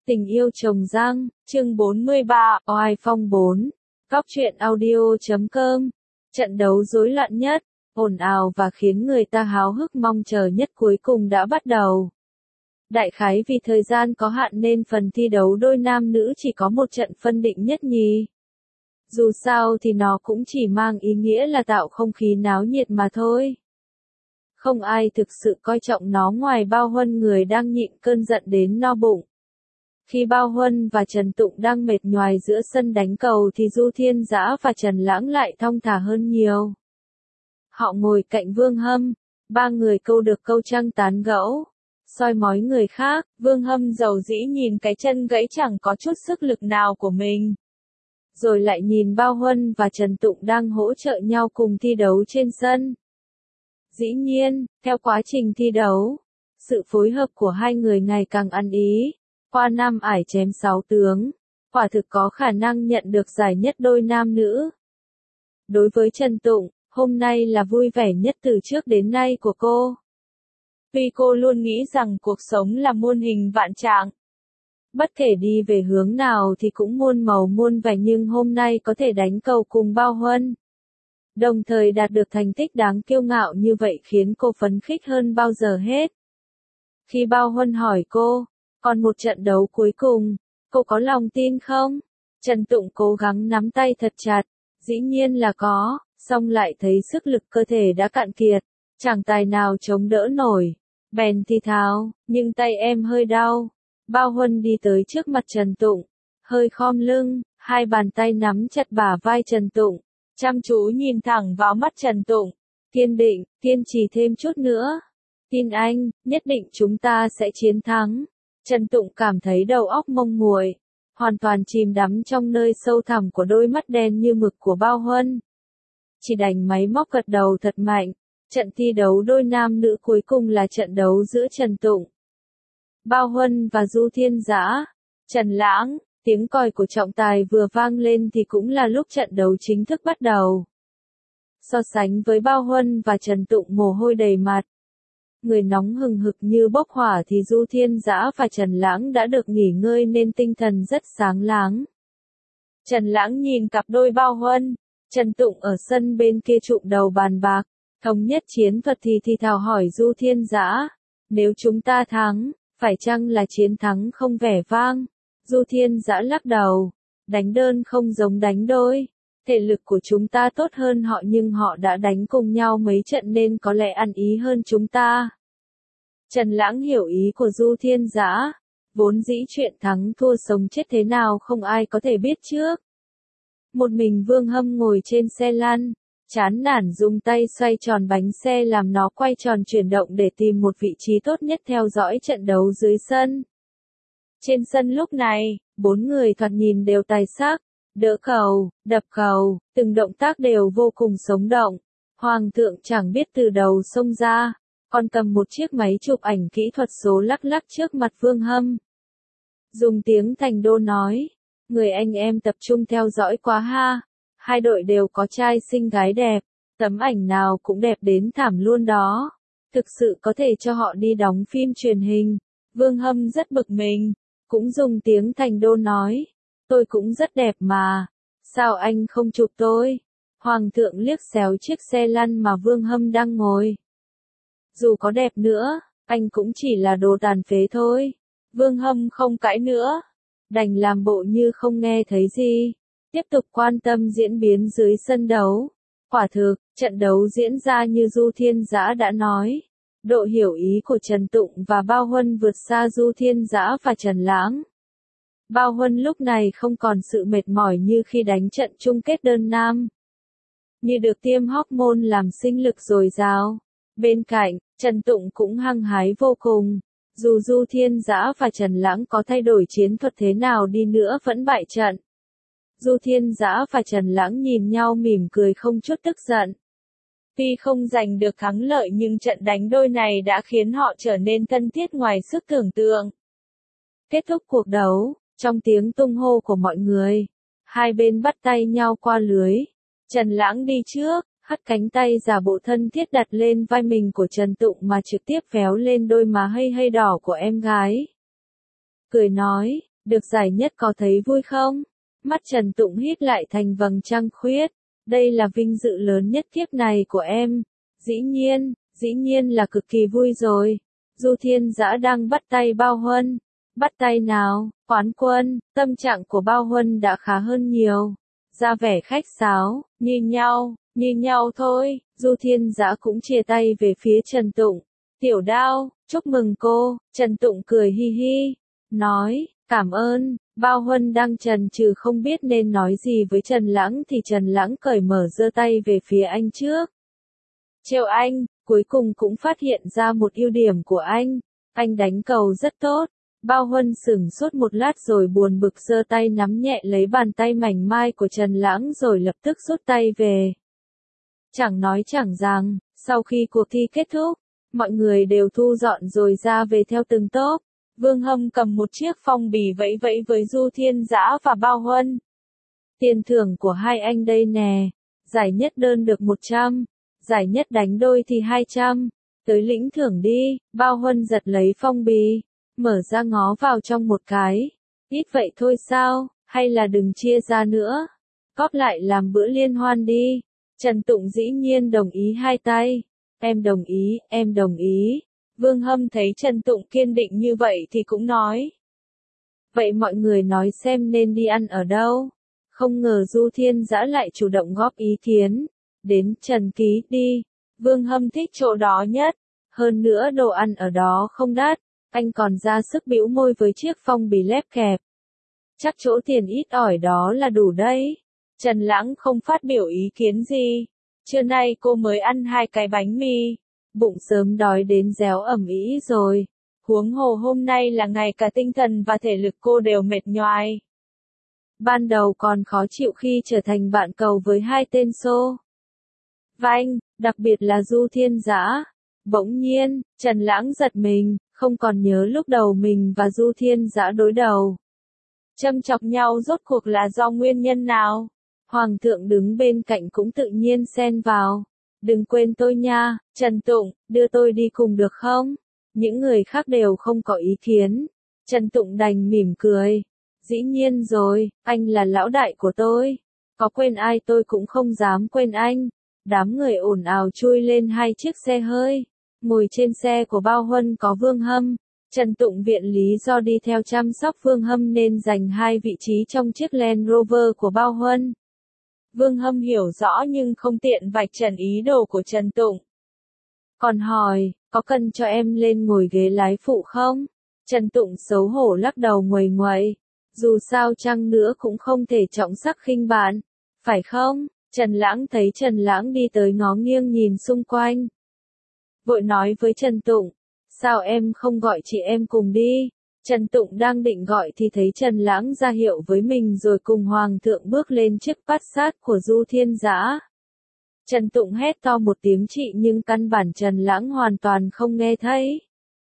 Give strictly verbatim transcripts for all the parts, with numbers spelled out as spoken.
Tình yêu trồng răng, chương bốn mươi ba, oai phong bốn. Góc truyện audio.com. Trận đấu rối loạn nhất, ồn ào và khiến người ta háo hức mong chờ nhất cuối cùng đã bắt đầu. Đại khái vì thời gian có hạn nên phần thi đấu đôi nam nữ chỉ có một trận phân định nhất nhì. Dù sao thì nó cũng chỉ mang ý nghĩa là tạo không khí náo nhiệt mà thôi. Không ai thực sự coi trọng nó ngoài Bao Huân, người đang nhịn cơn giận đến no bụng. Khi Bao Huân và Trần Tụng đang mệt nhoài giữa sân đánh cầu thì Du Thiên Dã và Trần Lãng lại thong thả hơn nhiều. Họ ngồi cạnh Vương Hâm, ba người câu được câu trăng tán gẫu, soi mói người khác. Vương Hâm dầu dĩ nhìn cái chân gãy chẳng có chút sức lực nào của mình. Rồi lại nhìn Bao Huân và Trần Tụng đang hỗ trợ nhau cùng thi đấu trên sân. Dĩ nhiên, theo quá trình thi đấu, sự phối hợp của hai người ngày càng ăn ý. Qua năm ải chém sáu tướng, quả thực có khả năng nhận được giải nhất đôi nam nữ. Đối với Trần Tụng, hôm nay là vui vẻ nhất từ trước đến nay của cô. Tuy cô luôn nghĩ rằng cuộc sống là muôn hình vạn trạng, bất kể đi về hướng nào thì cũng muôn màu muôn vẻ, nhưng hôm nay có thể đánh cầu cùng Bao Huân, đồng thời đạt được thành tích đáng kiêu ngạo như vậy khiến cô phấn khích hơn bao giờ hết. Khi Bao Huân hỏi cô, còn một trận đấu cuối cùng, cô có lòng tin không? Trần Tụng cố gắng nắm tay thật chặt, dĩ nhiên là có, song lại thấy sức lực cơ thể đã cạn kiệt, chẳng tài nào chống đỡ nổi. Bèn thì thào, nhưng tay em hơi đau. Bao Huân đi tới trước mặt Trần Tụng, hơi khom lưng, hai bàn tay nắm chặt bả vai Trần Tụng, chăm chú nhìn thẳng vào mắt Trần Tụng, kiên định, kiên trì thêm chút nữa. Tin anh, nhất định chúng ta sẽ chiến thắng. Trần Tụng cảm thấy đầu óc mông nguội, hoàn toàn chìm đắm trong nơi sâu thẳm của đôi mắt đen như mực của Bao Huân. Chỉ đành máy móc gật đầu thật mạnh. Trận thi đấu đôi nam nữ cuối cùng là trận đấu giữa Trần Tụng, Bao Huân và Du Thiên Dã, Trần Lãng. Tiếng còi của trọng tài vừa vang lên thì cũng là lúc trận đấu chính thức bắt đầu. So sánh với Bao Huân và Trần Tụng mồ hôi đầy mặt, người nóng hừng hực như bốc hỏa, thì Du Thiên Dã và Trần Lãng đã được nghỉ ngơi nên tinh thần rất sáng láng. Trần Lãng nhìn cặp đôi Bao Huân, Trần Tụng ở sân bên kia trụm đầu bàn bạc, thống nhất chiến thuật thì thì thào hỏi Du Thiên Dã, nếu chúng ta thắng, phải chăng là chiến thắng không vẻ vang? Du Thiên Dã lắc đầu, đánh đơn không giống đánh đôi. Thể lực của chúng ta tốt hơn họ nhưng họ đã đánh cùng nhau mấy trận nên có lẽ ăn ý hơn chúng ta. Trần Lãng hiểu ý của Du Thiên Dã, vốn dĩ chuyện thắng thua sống chết thế nào không ai có thể biết trước. Một mình Vương Hâm ngồi trên xe lăn, chán nản dùng tay xoay tròn bánh xe làm nó quay tròn chuyển động để tìm một vị trí tốt nhất theo dõi trận đấu dưới sân. Trên sân lúc này, bốn người thoạt nhìn đều tài sắc, đỡ cầu, đập cầu, từng động tác đều vô cùng sống động. Hoàng thượng chẳng biết từ đầu xông ra, còn cầm một chiếc máy chụp ảnh kỹ thuật số lắc lắc trước mặt Vương Hâm. Dùng tiếng Thành Đô nói, người anh em tập trung theo dõi quá ha, hai đội đều có trai xinh gái đẹp, tấm ảnh nào cũng đẹp đến thảm luôn đó, thực sự có thể cho họ đi đóng phim truyền hình. Vương Hâm rất bực mình, cũng dùng tiếng Thành Đô nói, tôi cũng rất đẹp mà, sao anh không chụp tôi? Hoàng thượng liếc xéo chiếc xe lăn mà Vương Hâm đang ngồi. Dù có đẹp nữa, anh cũng chỉ là đồ tàn phế thôi. Vương Hâm không cãi nữa, đành làm bộ như không nghe thấy gì, tiếp tục quan tâm diễn biến dưới sân đấu. Quả thực, trận đấu diễn ra như Du Thiên Dã đã nói. Độ hiểu ý của Trần Tụng và Bao Huân vượt xa Du Thiên Dã và Trần Lãng. Bao Huân lúc này không còn sự mệt mỏi như khi đánh trận chung kết đơn nam, như được tiêm hormone làm sinh lực dồi dào. Bên cạnh, Trần Tụng cũng hăng hái vô cùng. Dù Du Thiên Dã và Trần Lãng có thay đổi chiến thuật thế nào đi nữa vẫn bại trận. Du Thiên Dã và Trần Lãng nhìn nhau mỉm cười không chút tức giận. Tuy không giành được thắng lợi nhưng trận đánh đôi này đã khiến họ trở nên thân thiết ngoài sức tưởng tượng. Kết thúc cuộc đấu, trong tiếng tung hô của mọi người, hai bên bắt tay nhau qua lưới. Trần Lãng đi trước, hất cánh tay giả bộ thân thiết đặt lên vai mình của Trần Tụng mà trực tiếp véo lên đôi má hây hây đỏ của em gái. Cười nói, Được giải nhất có thấy vui không? Mắt Trần Tụng hít lại thành vầng trăng khuyết. Đây là vinh dự lớn nhất kiếp này của em. Dĩ nhiên, dĩ nhiên là cực kỳ vui rồi. Du Thiên Dã đang bắt tay Bao Huân. Bắt tay nào, Quán Quân, tâm trạng của Bao Huân đã khá hơn nhiều. Ra vẻ khách sáo, như nhau, như nhau thôi. Du Thiên Dã cũng chia tay về phía Trần Tụng. Tiểu Đao, chúc mừng cô. Trần Tụng cười hi hi, nói, cảm ơn. Bao Huân đang chần chừ không biết nên nói gì với Trần Lãng thì Trần Lãng cởi mở giơ tay về phía anh trước. Trêu anh, cuối cùng cũng phát hiện ra một ưu điểm của anh. Anh đánh cầu rất tốt. Bao Huân sửng sốt một lát rồi buồn bực giơ tay nắm nhẹ lấy bàn tay mảnh mai của Trần Lãng rồi lập tức rút tay về. Chẳng nói chẳng rằng, sau khi cuộc thi kết thúc, mọi người đều thu dọn rồi ra về theo từng tốp. Vương Hâm cầm một chiếc phong bì vẫy vẫy với Du Thiên Dã và Bao Huân. Tiền thưởng của hai anh đây nè. Giải nhất đơn được một trăm, giải nhất đánh đôi thì hai trăm. Tới lĩnh thưởng đi. Bao Huân giật lấy phong bì, mở ra ngó vào trong một cái. Ít vậy thôi sao, hay là đừng chia ra nữa. Góp lại làm bữa liên hoan đi. Trần Tụng dĩ nhiên đồng ý hai tay. Em đồng ý, em đồng ý. Vương Hâm thấy Trần Tụng kiên định như vậy thì cũng nói. Vậy mọi người nói xem nên đi ăn ở đâu? Không ngờ Du Thiên Dã lại chủ động góp ý kiến. Đến Trần Ký đi. Vương Hâm thích chỗ đó nhất. Hơn nữa đồ ăn ở đó không đắt. Anh còn ra sức bĩu môi với chiếc phong bì lép kẹp. Chắc chỗ tiền ít ỏi đó là đủ đấy. Trần Lãng không phát biểu ý kiến gì. Trưa nay cô mới ăn hai cái bánh mì. Bụng sớm đói đến réo ẩm ĩ rồi. Huống hồ hôm nay là ngày cả tinh thần và thể lực cô đều mệt nhoài. Ban đầu còn khó chịu khi trở thành bạn cầu với hai tên xô Vanh, đặc biệt là Du Thiên Dã. Bỗng nhiên, Trần Lãng giật mình, không còn nhớ lúc đầu mình và Du Thiên Dã đối đầu. Châm chọc nhau rốt cuộc là do nguyên nhân nào? Hoàng thượng đứng bên cạnh cũng tự nhiên xen vào. Đừng quên tôi nha, Trần Tụng, đưa tôi đi cùng được không? Những người khác đều không có ý kiến. Trần Tụng đành mỉm cười. Dĩ nhiên rồi, anh là lão đại của tôi. Có quên ai tôi cũng không dám quên anh. Đám người ồn ào chui lên hai chiếc xe hơi. Ngồi trên xe của Bao Huân có Vương Hâm. Trần Tụng viện lý do đi theo chăm sóc Vương Hâm nên giành hai vị trí trong chiếc Land Rover của Bao Huân. Vương Hâm hiểu rõ nhưng không tiện vạch trần ý đồ của Trần Tụng. Còn hỏi, có cần cho em lên ngồi ghế lái phụ không? Trần Tụng xấu hổ lắc đầu nguầy nguậy. Dù sao chăng nữa cũng không thể trọng sắc khinh bạn. Phải không? Trần Lãng thấy Trần Lãng đi tới ngó nghiêng nhìn xung quanh. Vội nói với Trần Tụng. Sao em không gọi chị em cùng đi? Trần Tụng đang định gọi thì thấy Trần Lãng ra hiệu với mình rồi cùng Hoàng thượng bước lên chiếc Passat của Du Thiên Dã. Trần Tụng hét to một tiếng chị nhưng căn bản Trần Lãng hoàn toàn không nghe thấy.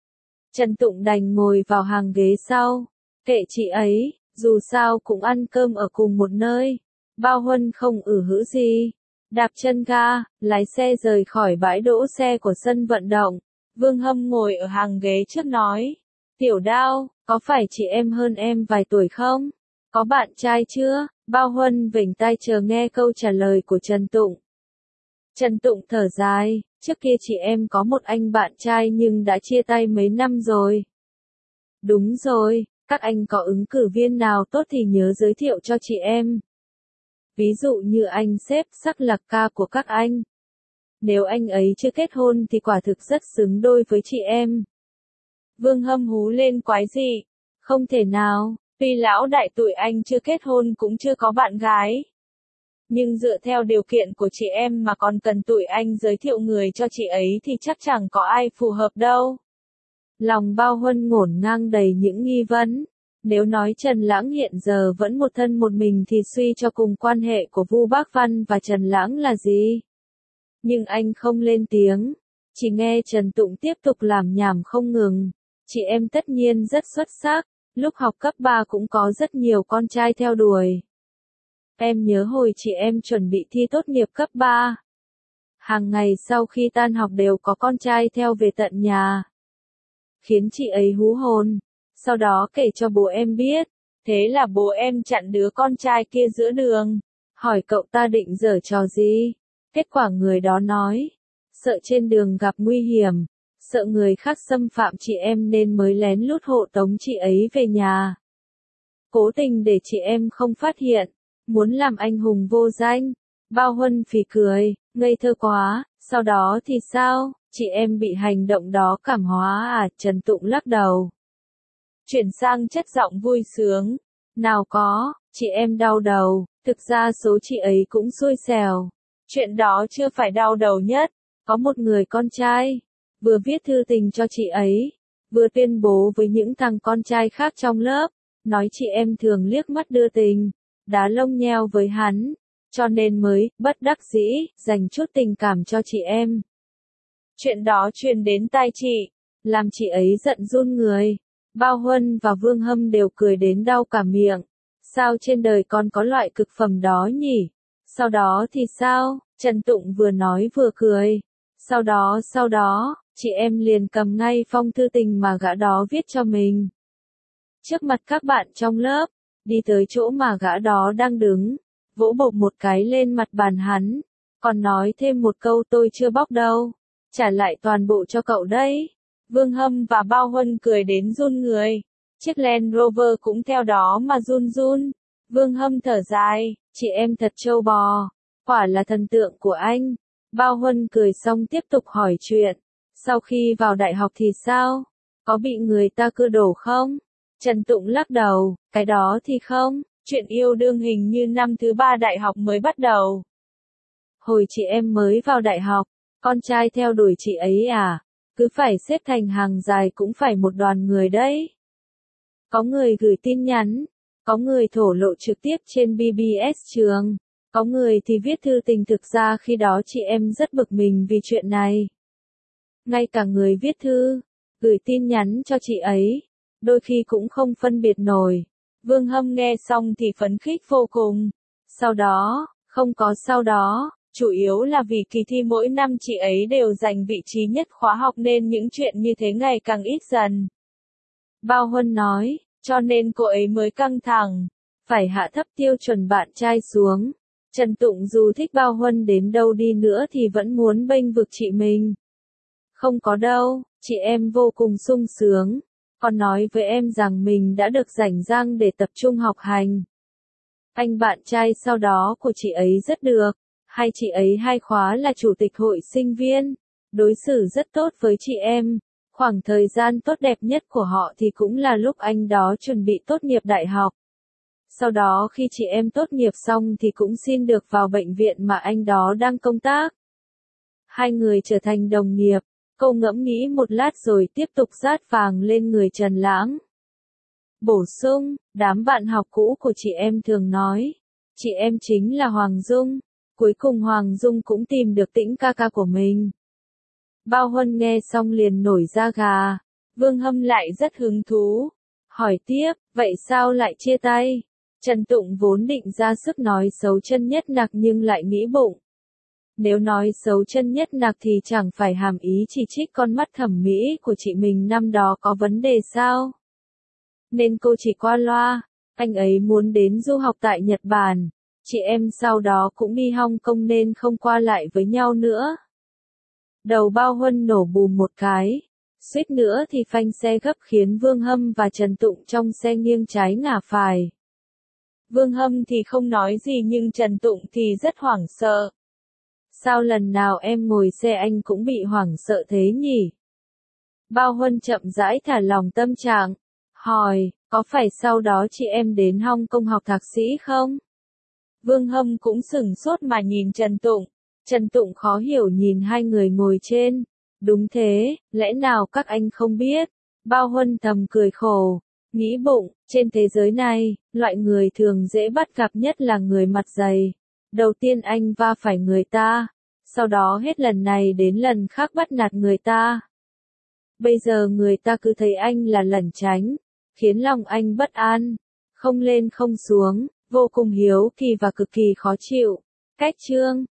Trần Tụng đành ngồi vào hàng ghế sau. Kệ chị ấy, dù sao cũng ăn cơm ở cùng một nơi. Bao Huân không ử hữ gì. Đạp chân ga, lái xe rời khỏi bãi đỗ xe của sân vận động. Vương Hâm ngồi ở hàng ghế trước nói. Tiểu Đao, có phải chị em hơn em vài tuổi không? Có bạn trai chưa? Bao Huân vểnh tai chờ nghe câu trả lời của Trần Tụng. Trần Tụng thở dài, trước kia chị em có một anh bạn trai nhưng đã chia tay mấy năm rồi. Đúng rồi, các anh có ứng cử viên nào tốt thì nhớ giới thiệu cho chị em. Ví dụ như anh xếp Sắc Lạc Ca của các anh. Nếu anh ấy chưa kết hôn thì quả thực rất xứng đôi với chị em. Vương Hâm hú lên quái dị. Không thể nào, tuy lão đại tụi anh chưa kết hôn cũng chưa có bạn gái. Nhưng dựa theo điều kiện của chị em mà còn cần tụi anh giới thiệu người cho chị ấy thì chắc chẳng có ai phù hợp đâu. Lòng Bao Huân ngổn ngang đầy những nghi vấn. Nếu nói Trần Lãng hiện giờ vẫn một thân một mình thì suy cho cùng quan hệ của Vu Bác Văn và Trần Lãng là gì? Nhưng anh không lên tiếng. Chỉ nghe Trần Tụng tiếp tục làm nhảm không ngừng. Chị em tất nhiên rất xuất sắc. Lúc học cấp ba cũng có rất nhiều con trai theo đuổi. Em nhớ hồi chị em chuẩn bị thi tốt nghiệp cấp ba. Hàng ngày sau khi tan học đều có con trai theo về tận nhà. Khiến chị ấy hú hồn. Sau đó kể cho bố em biết. Thế là bố em chặn đứa con trai kia giữa đường. Hỏi cậu ta định giở trò gì? Kết quả người đó nói. Sợ trên đường gặp nguy hiểm. Sợ người khác xâm phạm chị em nên mới lén lút hộ tống chị ấy về nhà. Cố tình để chị em không phát hiện. Muốn làm anh hùng vô danh. Bao Huân phì cười, ngây thơ quá, sau đó thì sao, chị em bị hành động đó cảm hóa à? Trần Tụng lắc đầu. Chuyển sang chất giọng vui sướng. Nào có, chị em đau đầu, thực ra số chị ấy cũng xui xẻo. Chuyện đó chưa phải đau đầu nhất. Có một người con trai, vừa viết thư tình cho chị ấy, vừa tuyên bố với những thằng con trai khác trong lớp, nói chị em thường liếc mắt đưa tình, đá lông nheo với hắn, cho nên mới, bất đắc dĩ, dành chút tình cảm cho chị em. Chuyện đó truyền đến tai chị, làm chị ấy giận run người. Bao Huân và Vương Hâm đều cười đến đau cả miệng. Sao trên đời còn có loại cực phẩm đó nhỉ? Sau đó thì sao? Trần Tụng vừa nói vừa cười. Sau đó, sau đó, chị em liền cầm ngay phong thư tình mà gã đó viết cho mình. Trước mặt các bạn trong lớp, đi tới chỗ mà gã đó đang đứng, vỗ bộp một cái lên mặt bàn hắn, còn nói thêm một câu tôi chưa bóc đâu, trả lại toàn bộ cho cậu đấy. Vương Hâm và Bao Huân cười đến run người, chiếc Land Rover cũng theo đó mà run run. Vương Hâm thở dài, chị em thật trâu bò, quả là thần tượng của anh. Bao Huân cười xong tiếp tục hỏi chuyện, sau khi vào đại học thì sao? Có bị người ta cưa đổ không? Trần Tụng lắc đầu, cái đó thì không, chuyện yêu đương hình như năm thứ ba đại học mới bắt đầu. Hồi chị em mới vào đại học, con trai theo đuổi chị ấy à? Cứ phải xếp thành hàng dài cũng phải một đoàn người đấy. Có người gửi tin nhắn, có người thổ lộ trực tiếp trên bê bê ét trường, có người thì viết thư tình. Thực ra khi đó chị em rất bực mình vì chuyện này. Ngay cả người viết thư, gửi tin nhắn cho chị ấy, đôi khi cũng không phân biệt nổi. Vương Hâm nghe xong thì phấn khích vô cùng. Sau đó, không có sau đó, chủ yếu là vì kỳ thi mỗi năm chị ấy đều giành vị trí nhất khóa học nên những chuyện như thế ngày càng ít dần. Bao Huân nói, cho nên cô ấy mới căng thẳng, phải hạ thấp tiêu chuẩn bạn trai xuống. Trần Tụng dù thích Bao Huân đến đâu đi nữa thì vẫn muốn bênh vực chị mình. Không có đâu, chị em vô cùng sung sướng, còn nói với em rằng mình đã được rảnh rang để tập trung học hành. Anh bạn trai sau đó của chị ấy rất được, hai chị ấy hai khóa là chủ tịch hội sinh viên, đối xử rất tốt với chị em. Khoảng thời gian tốt đẹp nhất của họ thì cũng là lúc anh đó chuẩn bị tốt nghiệp đại học. Sau đó khi chị em tốt nghiệp xong thì cũng xin được vào bệnh viện mà anh đó đang công tác. Hai người trở thành đồng nghiệp, cô ngẫm nghĩ một lát rồi tiếp tục rát vàng lên người Trần Lãng. Bổ sung, đám bạn học cũ của chị em thường nói, chị em chính là Hoàng Dung. Cuối cùng Hoàng Dung cũng tìm được Tĩnh ca ca của mình. Bao Huân nghe xong liền nổi da gà. Vương Hâm lại rất hứng thú, hỏi tiếp, vậy sao lại chia tay? Trần Tụng vốn định ra sức nói xấu Chân Nhất Nặc nhưng lại nghĩ bụng. Nếu nói xấu Chân Nhất Nặc thì chẳng phải hàm ý chỉ trích con mắt thẩm mỹ của chị mình năm đó có vấn đề sao? Nên cô chỉ qua loa, anh ấy muốn đến du học tại Nhật Bản. Chị em sau đó cũng đi Hong Kong nên không qua lại với nhau nữa. Đầu Bao Huân nổ bùm một cái, suýt nữa thì phanh xe gấp khiến Vương Hâm và Trần Tụng trong xe nghiêng trái ngả phải. Vương Hâm thì không nói gì nhưng Trần Tụng thì rất hoảng sợ. Sao lần nào em ngồi xe anh cũng bị hoảng sợ thế nhỉ? Bao Huân chậm rãi thả lòng tâm trạng, hỏi, có phải sau đó chị em đến Hong Kong học thạc sĩ không? Vương Hâm cũng sửng sốt mà nhìn Trần Tụng. Trần Tụng khó hiểu nhìn hai người ngồi trên. Đúng thế, lẽ nào các anh không biết? Bao Huân thầm cười khổ, nghĩ bụng, trên thế giới này, loại người thường dễ bắt gặp nhất là người mặt dày. Đầu tiên anh va phải người ta, sau đó hết lần này đến lần khác bắt nạt người ta. Bây giờ người ta cứ thấy anh là lẩn tránh, khiến lòng anh bất an, không lên không xuống, vô cùng hiếu kỳ và cực kỳ khó chịu. Cách chương